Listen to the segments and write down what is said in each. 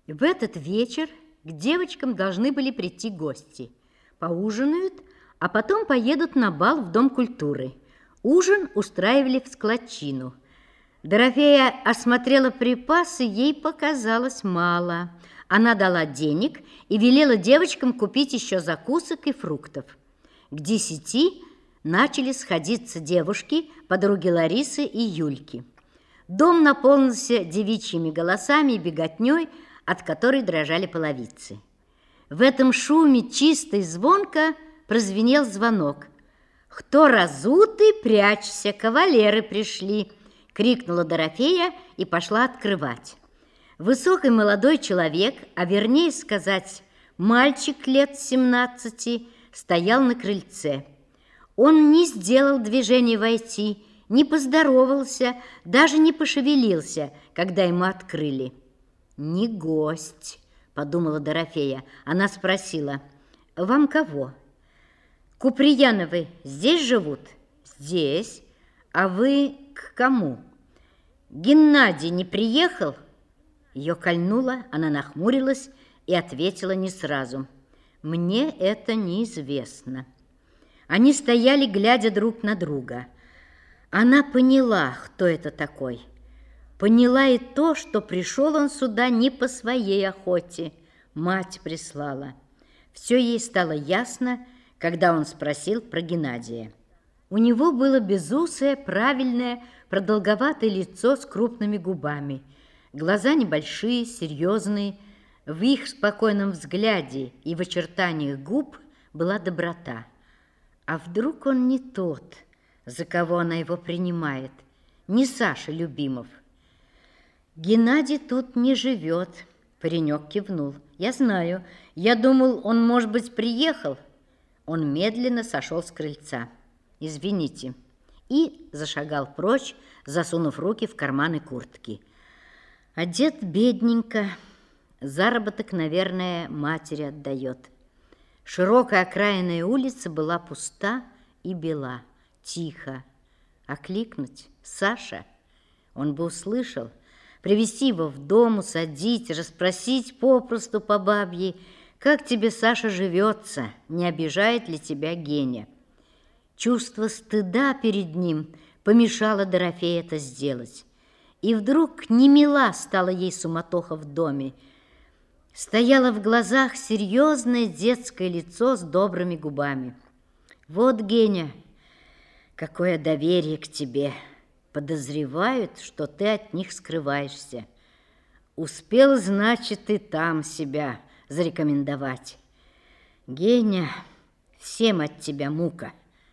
В этот вечер к девочкам должны были прийти гости. Поужинают, а потом поедут на бал в Дом культуры. Ужин устраивали в складчину. Дорофея осмотрела припасы, ей показалось мало. Она дала денег и велела девочкам купить еще закусок и фруктов. К 10 начали сходиться девушки, подруги Ларисы и Юльки. Дом наполнился девичьими голосами и беготней, от которой дрожали половицы. В этом шуме чисто и звонко прозвенел звонок. «Кто разутый, прячься, кавалеры пришли!» — крикнула Дорофея и пошла открывать. Высокий молодой человек, а вернее сказать, мальчик лет 17, стоял на крыльце. Он не сделал движения войти, не поздоровался, даже не пошевелился, когда ему открыли. «Не гость», — подумала Дорофея. Она спросила: «Вам кого?» «Куприяновы здесь живут?» «Здесь. А вы к кому?» «Геннадий не приехал?» Ее кольнуло, она нахмурилась и ответила не сразу: «Мне это неизвестно». Они стояли, глядя друг на друга. Она поняла, кто это такой. Поняла и то, что пришел он сюда не по своей охоте. Мать прислала. Все ей стало ясно, когда он спросил про Геннадия. У него было безусое, правильное, продолговатое лицо с крупными губами. Глаза небольшие, серьезные. В их спокойном взгляде и в очертаниях губ была доброта. А вдруг он не тот, за кого она его принимает, не Саша Любимов? «Геннадий тут не живет», — паренек кивнул. «Я знаю. Я думал, он, может быть, приехал». Он медленно сошел с крыльца. «Извините». И зашагал прочь, засунув руки в карманы куртки. Одет бедненько. Заработок, наверное, матери отдает. Широкая окраинная улица была пуста и бела. Тихо. Окликнуть: «Саша!» Он бы услышал. Привести его в дом, усадить, расспросить попросту по бабье: «Как тебе, Саша, живется? Не обижает ли тебя Геня?» Чувство стыда перед ним помешало Дорофее это сделать. И вдруг немила стала ей суматоха в доме. Стояло в глазах серьезное детское лицо с добрыми губами. «Вот, Геня, какое доверие к тебе! Подозревают, что ты от них скрываешься. Успел, значит, и там себя зарекомендовать. Геня, всем от тебя мука.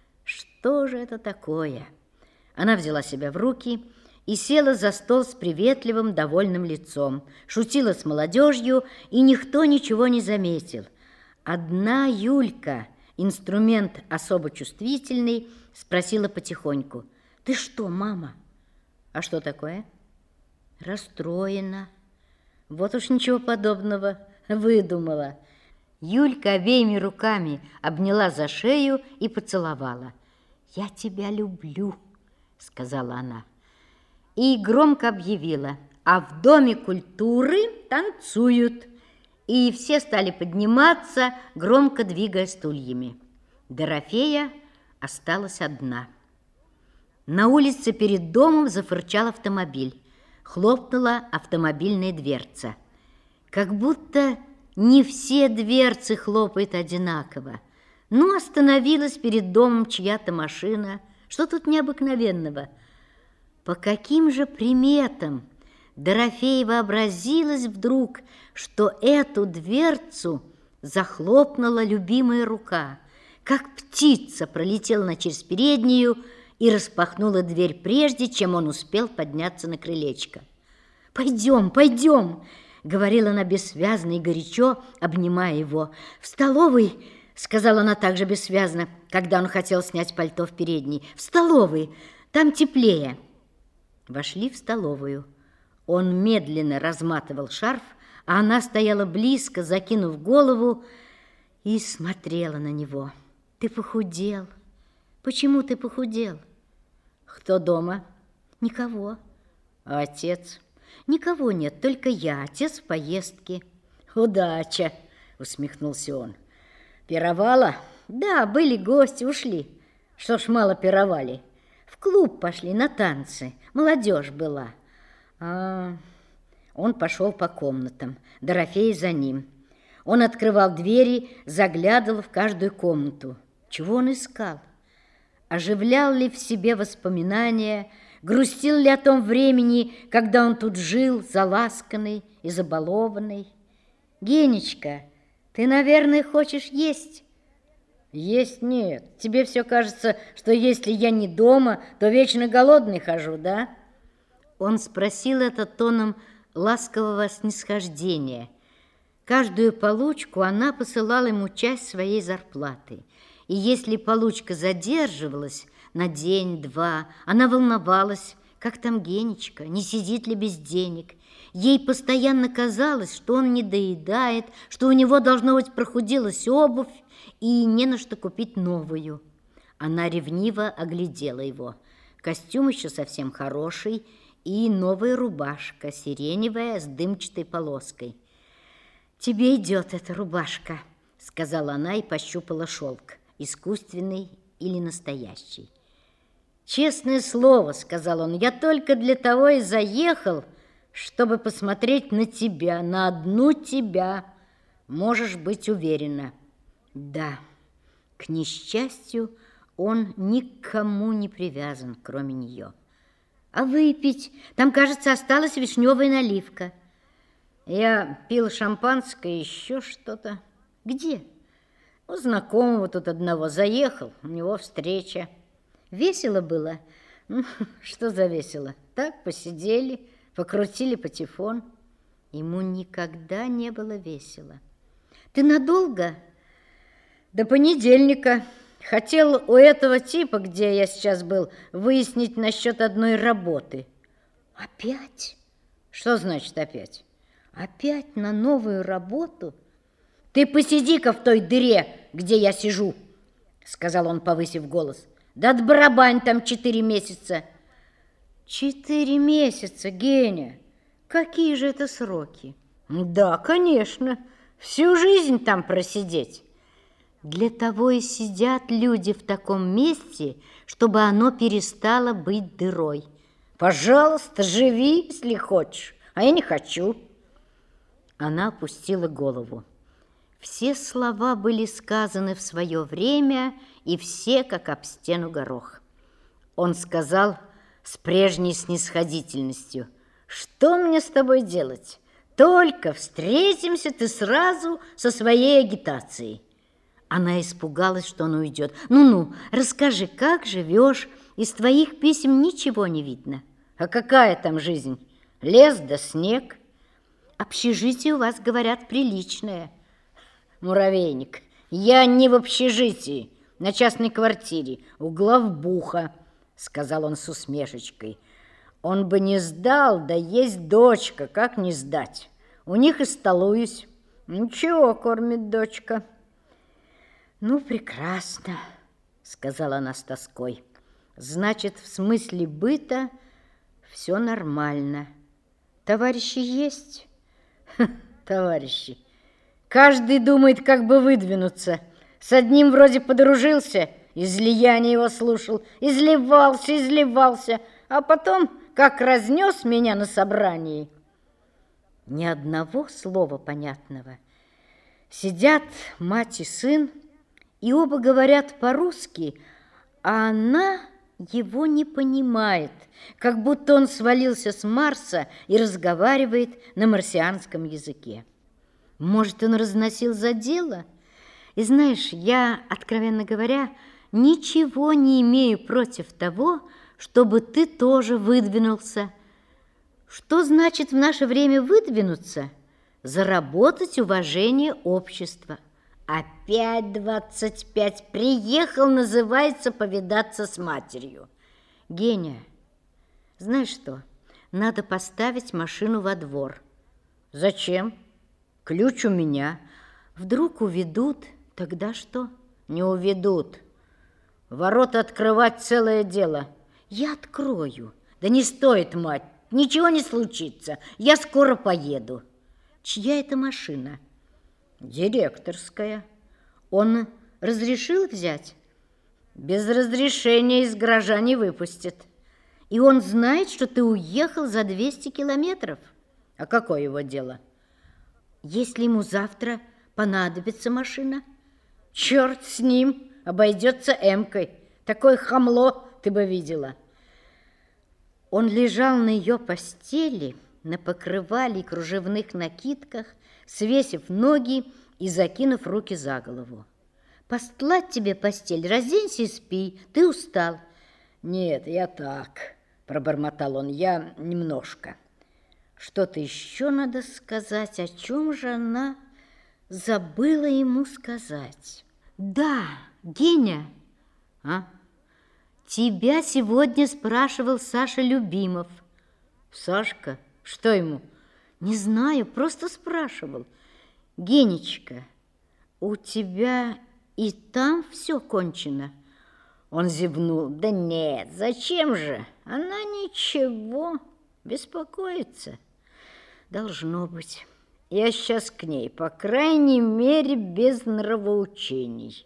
Что же это такое?» Она взяла себя в руки и села за стол с приветливым, довольным лицом. Шутила с молодежью, и никто ничего не заметил. Одна Юлька, инструмент особо чувствительный, спросила потихоньку: «Ты что, мама?» «А что такое?» «Расстроена». «Вот уж ничего подобного, выдумала». Юлька обеими руками обняла за шею и поцеловала. «Я тебя люблю», — сказала она. И громко объявила: «А в Доме культуры танцуют». И все стали подниматься, громко двигая стульями. Дорофея осталась одна. На улице перед домом зафырчал автомобиль. Хлопнула автомобильная дверца. Как будто не все дверцы хлопают одинаково. Ну, остановилась перед домом чья-то машина. Что тут необыкновенного? По каким же приметам Дорофее вообразилось вдруг, что эту дверцу захлопнула любимая рука, как птица пролетела она через переднюю и распахнула дверь, прежде чем он успел подняться на крылечко. «Пойдем, пойдем!» — говорила она бессвязно и горячо, обнимая его. «В столовой!» — сказала она также бессвязно, когда он хотел снять пальто в передней. «В столовой! Там теплее!» Вошли в столовую. Он медленно разматывал шарф, а она стояла близко, закинув голову, и смотрела на него. «Ты похудел. Почему ты похудел?» «Кто дома?» «Никого». «А отец?» Никого нет, только я, отец в поездке. Удача, усмехнулся он. Пировала? Да, были гости, ушли. Что ж мало пировали? В клуб пошли на танцы, молодежь была. Он пошел по комнатам, Дорофея за ним. Он открывал двери, заглядывал в каждую комнату. Чего он искал? Оживлял ли в себе воспоминания, грустил ли о том времени, когда он тут жил, заласканный и забалованный? Генечка, ты, наверное, хочешь есть? Есть нет. Тебе все кажется, что если я не дома, то вечно голодный хожу, да? Он спросил это тоном ласкового снисхождения. Каждую получку она посылала ему часть своей зарплаты. И если получка задерживалась на день-два, она волновалась, как там Генечка, не сидит ли без денег. Ей постоянно казалось, что он не доедает, что у него, должно быть, прохудилась обувь и не на что купить новую. Она ревниво оглядела его. Костюм еще совсем хороший и новая рубашка, сиреневая с дымчатой полоской. «Тебе идет эта рубашка», — сказала она и пощупала шелк, искусственный или настоящий. «Честное слово», — сказал он, — «я только для того и заехал, чтобы посмотреть на тебя, на одну тебя. Можешь быть уверена». Да, к несчастью, он никому не привязан, кроме нее. «А выпить? Там, кажется, осталась вишневая наливка». «Я пил шампанское, еще что-то». «Где?» «У знакомого тут одного заехал, у него встреча». «Весело было?» «Что за весело? Так, посидели, покрутили патефон». Ему никогда не было весело. «Ты надолго?» «До понедельника. Хотел у этого типа, где я сейчас был, выяснить насчет одной работы». «Опять?» «Что значит опять?» «Опять на новую работу?» «Ты посиди-ка в той дыре, где я сижу», — сказал он, повысив голос. «Да отбарабань там 4 месяца». 4 месяца, Геня? Какие же это сроки? Да, конечно, всю жизнь там просидеть. Для того и сидят люди в таком месте, чтобы оно перестало быть дырой. Пожалуйста, живи, если хочешь, а я не хочу. Она опустила голову. Все слова были сказаны в свое время, и все, как об стену горох. Он сказал с прежней снисходительностью: «Что мне с тобой делать? Только встретимся, ты сразу со своей агитацией». Она испугалась, что он уйдет. «Ну-ну, расскажи, как живешь? Из твоих писем ничего не видно». «А какая там жизнь? Лес да снег». «Общежитие у вас, говорят, приличное». «Муравейник, я не в общежитии, на частной квартире, у главбуха», — сказал он с усмешечкой. «Он бы не сдал, да есть дочка, как не сдать? У них и столуюсь. Ничего, кормит дочка». «Ну, прекрасно», — сказала она с тоской. «Значит, в смысле быта все нормально. Товарищи есть?» «Товарищи. Каждый думает, как бы выдвинуться. С одним вроде подружился, излияние его слушал, изливался, а потом как разнес меня на собрании». Ни одного слова понятного. Сидят мать и сын, и оба говорят по-русски, а она его не понимает, как будто он свалился с Марса и разговаривает на марсианском языке. Может, он разносил за дело? И знаешь, я, откровенно говоря, ничего не имею против того, чтобы ты тоже выдвинулся. Что значит в наше время выдвинуться? Заработать уважение общества. Опять 25. Приехал, называется, повидаться с матерью. Геня, знаешь что? Надо поставить машину во двор. Зачем? Ключ у меня. Вдруг уведут, тогда что? Не уведут. Ворота открывать целое дело. Я открою. Да не стоит, мать, Ничего не случится, я скоро поеду. Чья это машина? Директорская. Он разрешил взять? Без разрешения из гаража не выпустят. И он знает, что ты уехал за 200 километров. А какое его дело? Если ему завтра понадобится машина, черт с ним, обойдется эмкой. Такое хамло ты бы видела. Он лежал на ее постели, на покрывале и кружевных накидках, свесив ноги и закинув руки за голову. «Постлать тебе постель, разденься и спи, ты устал». «Нет, я так», – пробормотал он, – «я немножко». Что-то еще надо сказать, о чем же она забыла ему сказать. «Да, Геня, а? Тебя сегодня спрашивал Саша Любимов». «Сашка? Что ему?» «Не знаю, просто спрашивал. Генечка, у тебя и там все кончено?» Он зевнул. «Да нет, зачем же? Она ничего, беспокоится. Должно быть. Я сейчас к ней, по крайней мере, без нравоучений».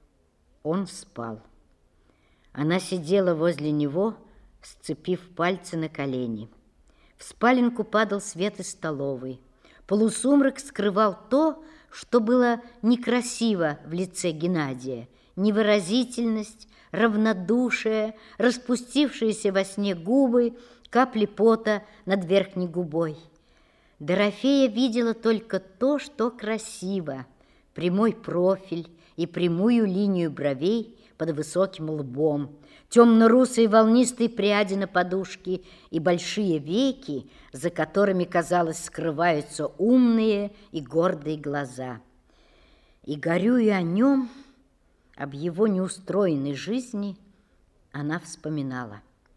Он спал. Она сидела возле него, сцепив пальцы на колени. В спаленку падал свет из столовой. Полусумрак скрывал то, что было некрасиво в лице Геннадия. Невыразительность, равнодушие, распустившиеся во сне губы, капли пота над верхней губой. Дорофея видела только то, что красиво. Прямой профиль и прямую линию бровей под высоким лбом, темно-русые волнистые пряди на подушке и большие веки, за которыми, казалось, скрываются умные и гордые глаза. И, горюя о нем, об его неустроенной жизни, она вспоминала.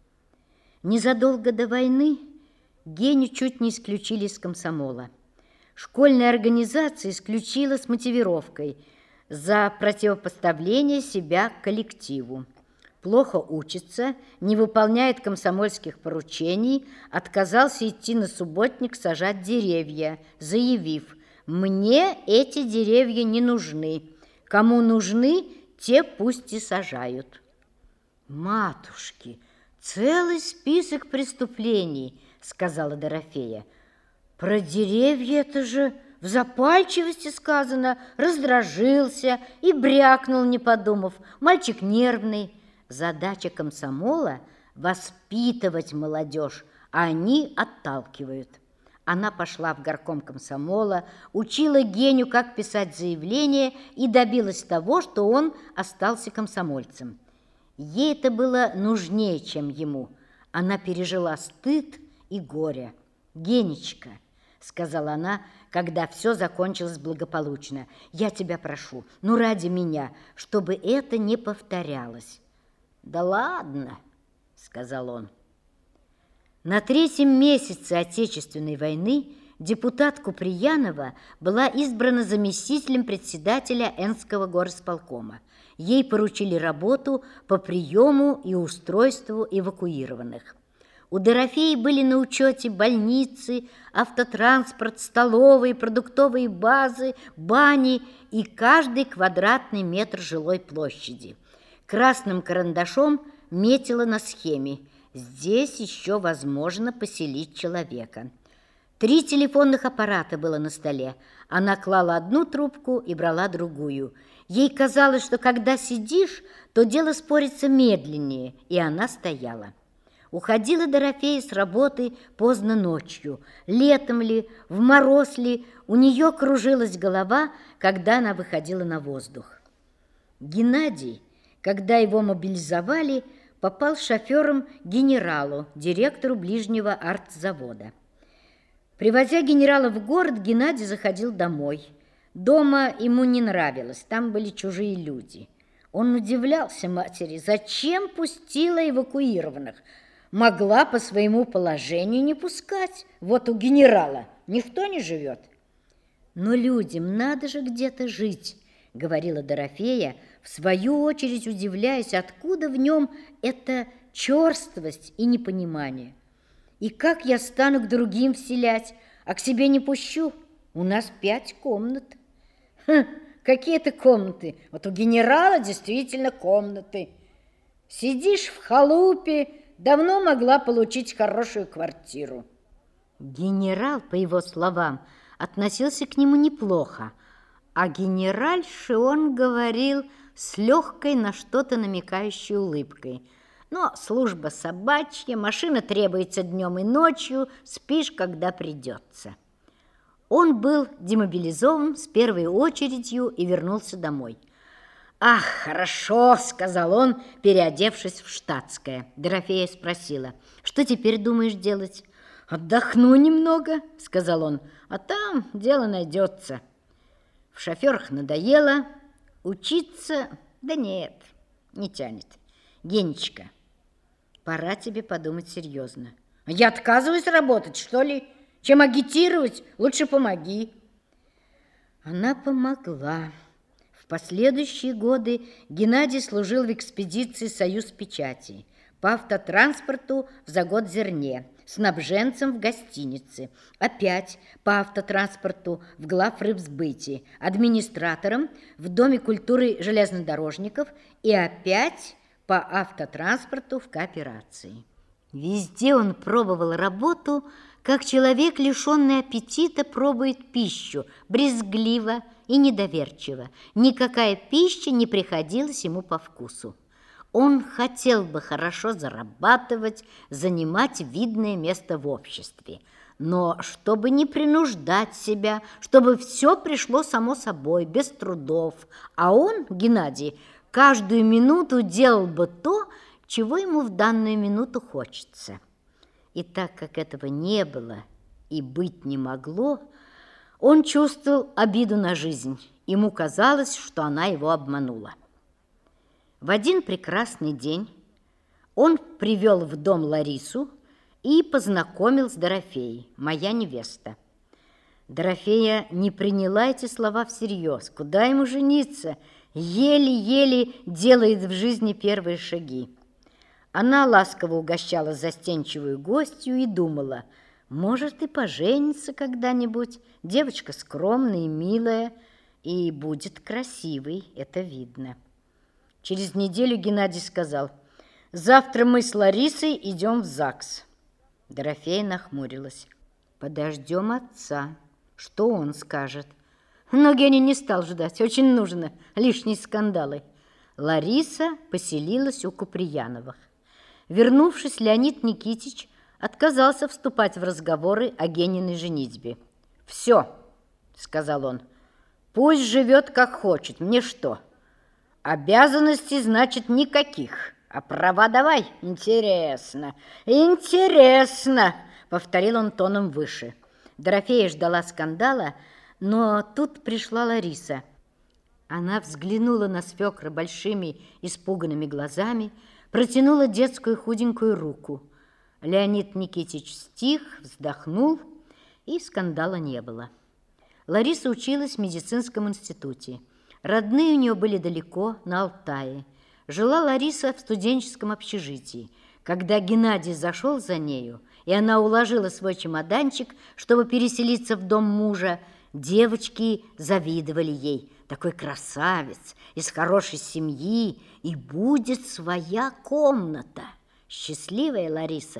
Незадолго до войны Геню чуть не исключили из комсомола. Школьная организация исключила с мотивировкой за противопоставление себя коллективу. Плохо учится, не выполняет комсомольских поручений, отказался идти на субботник сажать деревья, заявив: «Мне эти деревья не нужны. Кому нужны, те пусть и сажают». «Матушки, целый список преступлений», — сказала Дорофея. «Про деревья это же в запальчивости сказано, раздражился и брякнул, не подумав. Мальчик нервный. Задача комсомола – воспитывать молодежь, а они отталкивают». Она пошла в горком комсомола, учила Геню, как писать заявление, и добилась того, что он остался комсомольцем. Ей это было нужнее, чем ему. Она пережила стыд и горе. «Генечка», — сказала она, когда все закончилось благополучно, — «я тебя прошу, ну ради меня, чтобы это не повторялось». «Да ладно», — сказал он. На 3-м месяце Отечественной войны депутат Куприянова была избрана заместителем председателя Энского горисполкома. Ей поручили работу по приему и устройству эвакуированных. У Дорофеи были на учете больницы, автотранспорт, столовые, продуктовые базы, бани и каждый квадратный метр жилой площади. Красным карандашом метила на схеме: здесь еще возможно поселить человека. 3 телефонных аппарата было на столе. Она клала одну трубку и брала другую. Ей казалось, что когда сидишь, то дело спорится медленнее, и она стояла. Уходила Дорофея с работы поздно ночью. Летом ли, в мороз ли, у нее кружилась голова, когда она выходила на воздух. Геннадий, когда его мобилизовали, попал шофером к генералу, директору ближнего артзавода. Привозя генерала в город, Геннадий заходил домой. Дома ему не нравилось, там были чужие люди. Он удивлялся матери, зачем пустила эвакуированных. Могла по своему положению не пускать. Вот у генерала никто не живет. Но людям надо же где-то жить, говорила Дорофея, в свою очередь удивляясь, откуда в нем эта черствость и непонимание. И как я стану к другим вселять, а к себе не пущу? У нас 5 комнат. Какие это комнаты? Вот у генерала действительно комнаты. Сидишь в халупе, давно могла получить хорошую квартиру. Генерал, по его словам, относился к нему неплохо, а генеральше он говорил с легкой на что-то намекающей улыбкой. Но служба собачья, машина требуется днем и ночью, спишь, когда придется. Он был демобилизован с первой очередью и вернулся домой. «Ах, хорошо», — сказал он, переодевшись в штатское. Дорофея спросила: «Что теперь думаешь делать?» «Отдохну немного», — сказал он, — «а там дело найдется». В шоферах надоело, учиться, да нет, не тянет. «Генечка, пора тебе подумать серьезно». «Я отказываюсь работать, что ли? Чем агитировать, лучше помоги». Она помогла. В последующие годы Геннадий служил в экспедиции «Союз печати», по автотранспорту в Заготзерне, снабженцем в гостинице, опять по автотранспорту в главрыбсбыте, администратором в Доме культуры железнодорожников и опять по автотранспорту в кооперации. Везде он пробовал работу, как человек, лишенный аппетита, пробует пищу, брезгливо и недоверчиво. Никакая пища не приходилась ему по вкусу. Он хотел бы хорошо зарабатывать, занимать видное место в обществе, но чтобы не принуждать себя, чтобы все пришло само собой, без трудов. А он, Геннадий, каждую минуту делал бы то, чего ему в данную минуту хочется. И так как этого не было и быть не могло, он чувствовал обиду на жизнь. Ему казалось, что она его обманула. В один прекрасный день он привел в дом Ларису и познакомил с Дорофеей, моя невеста. Дорофея не приняла эти слова всерьез. Куда ему жениться? Еле-еле делает в жизни первые шаги. Она ласково угощала застенчивую гостью и думала: может, и поженится когда-нибудь. Девочка скромная и милая, и будет красивой, это видно. Через неделю Геннадий сказал: завтра мы с Ларисой идем в ЗАГС. Дорофея нахмурилась. Подождем отца, что он скажет. Но Геня не стал ждать, очень нужно, лишние скандалы. Лариса поселилась у Куприяновых. Вернувшись, Леонид Никитич отказался вступать в разговоры о Гениной женитьбе. «Все», — сказал он, — «пусть живет как хочет, мне что? Обязанностей, значит, никаких, а права давай. Интересно, интересно», — повторил он тоном выше. Дорофея ждала скандала, но тут пришла Лариса. Она взглянула на свекра большими испуганными глазами, протянула детскую худенькую руку. Леонид Никитич стих, вздохнул, и скандала не было. Лариса училась в медицинском институте. Родные у нее были далеко, на Алтае. Жила Лариса в студенческом общежитии. Когда Геннадий зашел за нею, и она уложила свой чемоданчик, чтобы переселиться в дом мужа, девочки завидовали ей. Такой красавец, из хорошей семьи, и будет своя комната. Счастливая Лариса.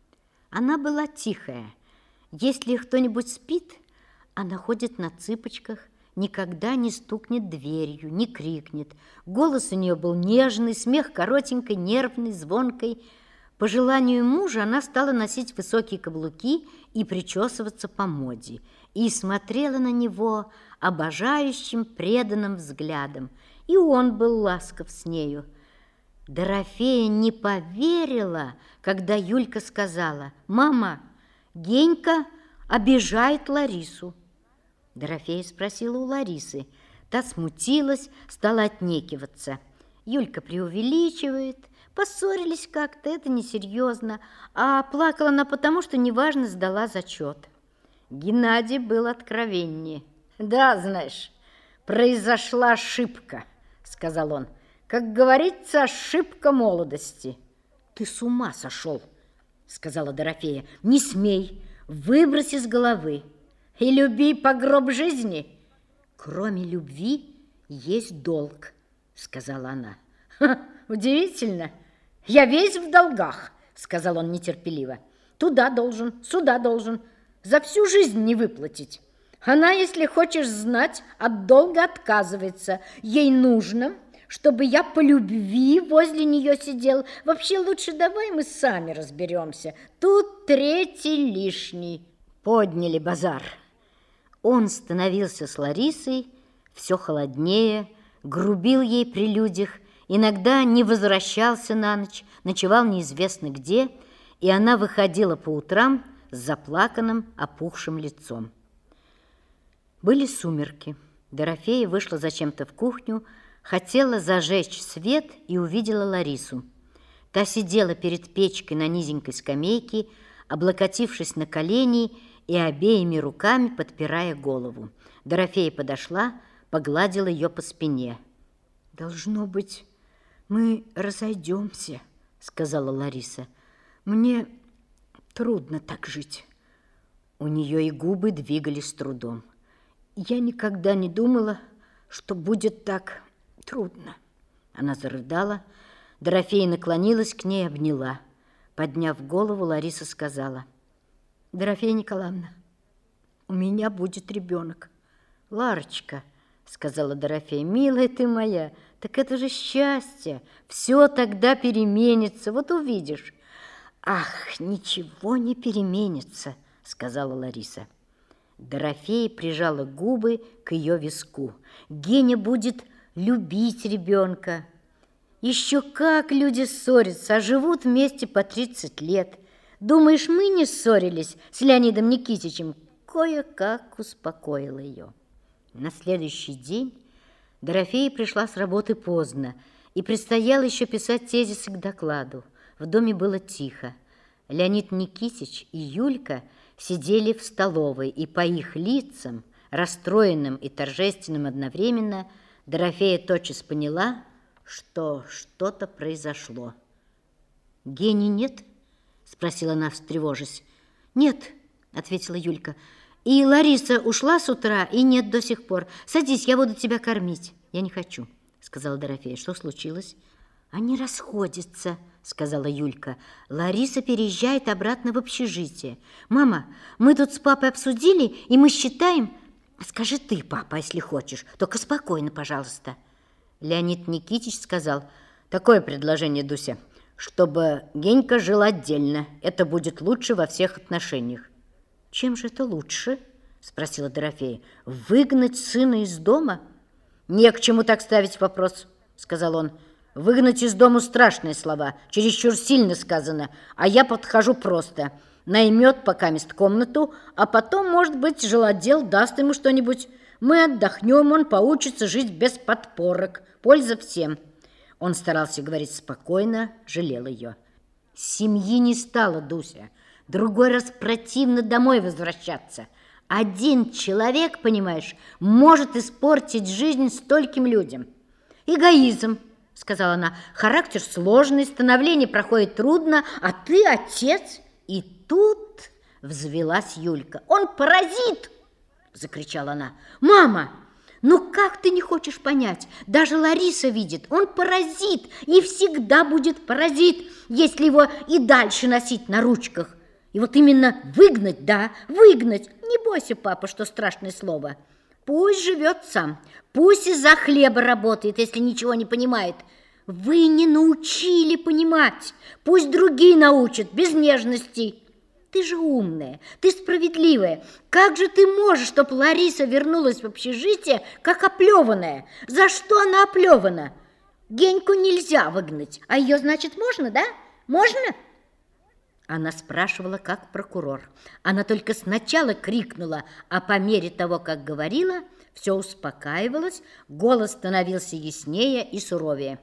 Она была тихая. Если кто-нибудь спит, она ходит на цыпочках, никогда не стукнет дверью, не крикнет. Голос у нее был нежный, смех коротенький, нервный, звонкий. По желанию мужа она стала носить высокие каблуки и причесываться по моде, и смотрела на него обожающим, преданным взглядом, и он был ласков с нею. Дорофея не поверила, когда Юлька сказала: «Мама, Генька обижает Ларису». Дорофея спросила у Ларисы. Та смутилась, стала отнекиваться. Юлька преувеличивает, поссорились как-то, это несерьезно, а плакала она потому, что неважно сдала зачет. Геннадий был откровеннее. «Да, знаешь, произошла ошибка», — сказал он. «Как говорится, ошибка молодости». «Ты с ума сошел? сказала Дорофея. Не смей, выбрось из головы. И люби по гроб жизни. Кроме любви есть долг, сказала она. Ха, удивительно. Я весь в долгах, сказал он нетерпеливо. Туда должен, сюда должен. За всю жизнь не выплатить. Она, если хочешь знать, от долга отказывается. Ей нужно, чтобы я по любви возле нее сидел. Вообще лучше давай мы сами разберемся. Тут третий лишний. Подняли базар. Он становился с Ларисой все холоднее, грубил ей при людях, иногда не возвращался на ночь, ночевал неизвестно где, и она выходила по утрам с заплаканным, опухшим лицом. Были сумерки. Дорофея вышла зачем-то в кухню, хотела зажечь свет и увидела Ларису. Та сидела перед печкой на низенькой скамейке, облокотившись на колени и обеими руками подпирая голову. Дорофея подошла, погладила ее по спине. «Должно быть, мы разойдемся», — сказала Лариса. «Мне трудно так жить». У нее и губы двигались с трудом. «Я никогда не думала, что будет так трудно». Она зарыдала. Дорофея наклонилась к ней и обняла. Подняв голову, Лариса сказала: «Дорофея Николаевна, у меня будет ребенок». «Ларочка», — сказала Дорофея, — «милая ты моя, так это же счастье, все тогда переменится, вот увидишь». «Ах, ничего не переменится», — сказала Лариса. Дорофея прижала губы к ее виску. «Геня будет любить ребенка. Еще как люди ссорятся, а живут вместе по 30 лет. Думаешь, мы не ссорились с Леонидом Никитичем?» Кое-как успокоила ее. На следующий день Дорофея пришла с работы поздно, и предстояло еще писать тезисы к докладу. В доме было тихо. Леонид Никитич и Юлька сидели в столовой, и по их лицам, расстроенным и торжественным одновременно, Дорофея тотчас поняла, что что-то произошло. «Гени нет?» – спросила она, встревожась. «Нет», – ответила Юлька. «И Лариса ушла с утра, и нет до сих пор. Садись, я буду тебя кормить». «Я не хочу», – сказала Дорофея. «Что случилось?» «Они расходятся», – сказала Юлька. «Лариса переезжает обратно в общежитие. Мама, мы тут с папой обсудили, и мы считаем...» «Скажи ты, папа, если хочешь, только спокойно, пожалуйста». Леонид Никитич сказал: «Такое предложение, Дуся, чтобы Генька жил отдельно. Это будет лучше во всех отношениях». «Чем же это лучше?» – спросила Дорофея. «Выгнать сына из дома?» «Не к чему так ставить вопрос», – сказал он. «Выгнать из дому страшные слова, чересчур сильно сказано, а я подхожу просто. Наймет покамест комнату, а потом, может быть, жилотдел даст ему что-нибудь. Мы отдохнем, он поучится жить без подпорок. Польза всем». Он старался говорить спокойно, жалел ее. «Семьи не стало, Дуся. Другой раз противно домой возвращаться. Один человек, понимаешь, может испортить жизнь стольким людям». «Эгоизм», — сказала она, — «характер сложный, становление проходит трудно, а ты отец». И тут взвилась Юлька. «Он паразит!» — закричала она. «Мама, ну как ты не хочешь понять? Даже Лариса видит, он паразит и всегда будет паразит, если его и дальше носить на ручках. И вот именно выгнать, да, выгнать. Не бойся, папа, что страшное слово. Пусть живет сам, пусть из-за хлеба работает, если ничего не понимает. Вы не научили понимать, пусть другие научат, без нежностей. Ты же умная, ты справедливая. Как же ты можешь, чтоб Лариса вернулась в общежитие, как оплеванная? За что она оплевана? Геньку нельзя выгнать, а ее, значит, можно, да? Можно?» Она спрашивала, как прокурор. Она только сначала крикнула, а по мере того, как говорила, все успокаивалось, голос становился яснее и суровее.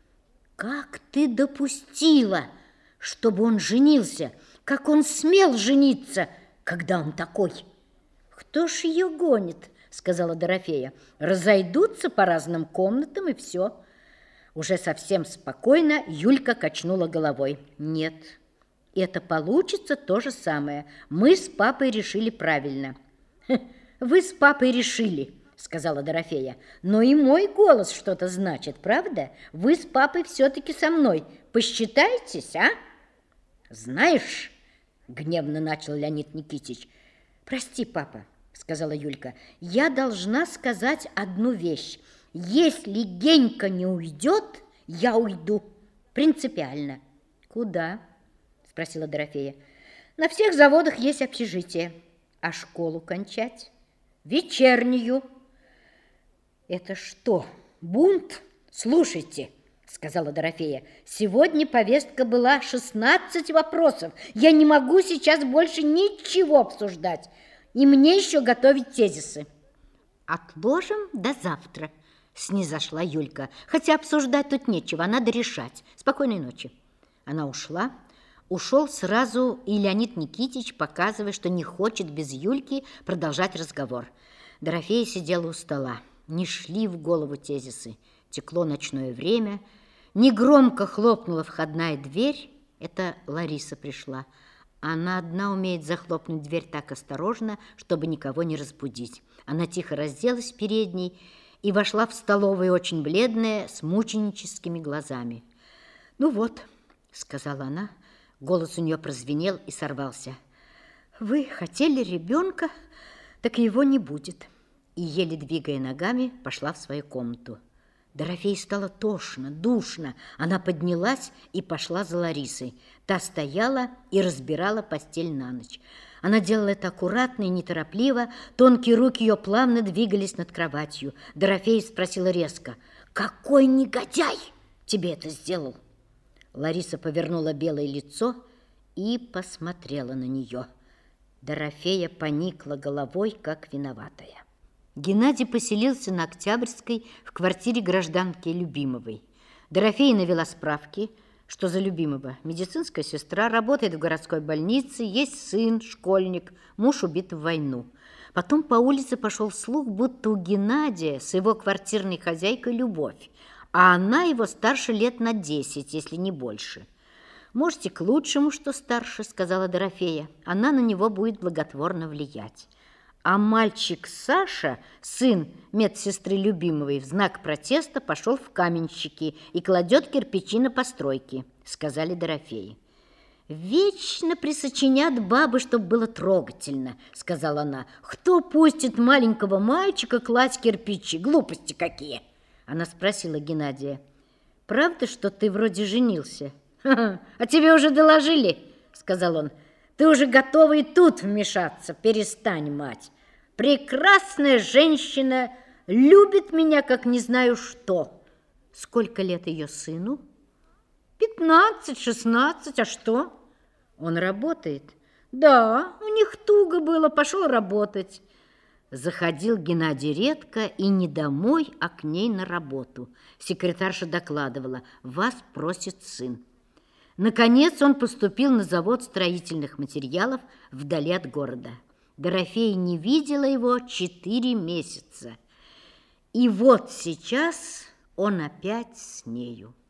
«Как ты допустила, чтобы он женился? Как он смел жениться, когда он такой?» «Кто ж ее гонит?» — сказала Дорофея. «Разойдутся по разным комнатам, и все». Уже совсем спокойно Юлька качнула головой. «Нет, Это получится то же самое. Мы с папой решили правильно. Вы с папой решили, сказала Дорофея. Но и мой голос что-то значит, правда? Вы с папой все-таки со мной. Посчитайтесь, а? Знаешь, гневно начал Леонид Никитич. Прости, папа, сказала Юлька. Я должна сказать одну вещь. Если Генька не уйдет, я уйду. Принципиально. Куда? Спросила Дорофея. На всех заводах есть общежитие. А школу кончать? Вечернюю. Это что, бунт? Слушайте, сказала Дорофея, сегодня повестка была 16 вопросов. Я не могу сейчас больше ничего обсуждать. И мне еще готовить тезисы. Отложим до завтра, снизошла Юлька. Хотя обсуждать тут нечего, надо решать. Спокойной ночи. Она ушла. Ушел сразу и Леонид Никитич, показывая, что не хочет без Юльки продолжать разговор. Дорофея сидела у стола. Не шли в голову тезисы. Текло ночное время. Негромко хлопнула входная дверь. Это Лариса пришла. Она одна умеет захлопнуть дверь так осторожно, чтобы никого не разбудить. Она тихо разделась в передней и вошла в столовую, очень бледная, с мученическими глазами. «Ну вот», — сказала она, — голос у нее прозвенел и сорвался. «Вы хотели ребенка, так его не будет». И, еле двигая ногами, пошла в свою комнату. Дорофее стало тошно, душно. Она поднялась и пошла за Ларисой. Та стояла и разбирала постель на ночь. Она делала это аккуратно и неторопливо. Тонкие руки ее плавно двигались над кроватью. Дорофея спросила резко: «Какой негодяй тебе это сделал?» Лариса повернула белое лицо и посмотрела на нее. Дорофея поникла головой, как виноватая. Геннадий поселился на Октябрьской в квартире гражданки Любимовой. Дорофея навела справки, что за Любимова медицинская сестра, работает в городской больнице, есть сын, школьник, муж убит в войну. Потом по улице пошел слух, будто у Геннадия с его квартирной хозяйкой любовь, а она его старше лет на 10, если не больше. «Может, и к лучшему, что старше», — сказала Дорофея. «Она на него будет благотворно влиять». А мальчик Саша, сын медсестры Любимовой, в знак протеста пошел в каменщики и кладет кирпичи на постройки, сказали Дорофее. «Вечно присочинят бабы, чтоб было трогательно», — сказала она. «Кто пустит маленького мальчика класть кирпичи? Глупости какие!» Она спросила Геннадия: «Правда, что ты вроде женился?» «А тебе уже доложили?» — сказал он. «Ты уже готова и тут вмешаться. Перестань, мать. Прекрасная женщина любит меня, как не знаю что». «Сколько лет ее сыну?» 15-16, а что?» «Он работает?» «Да, у них туго было, пошел работать». Заходил Геннадий редко и не домой, а к ней на работу. Секретарша докладывала: «Вас просит сын». Наконец он поступил на завод строительных материалов вдали от города. Дорофея не видела его 4 месяца. И вот сейчас он опять с нею.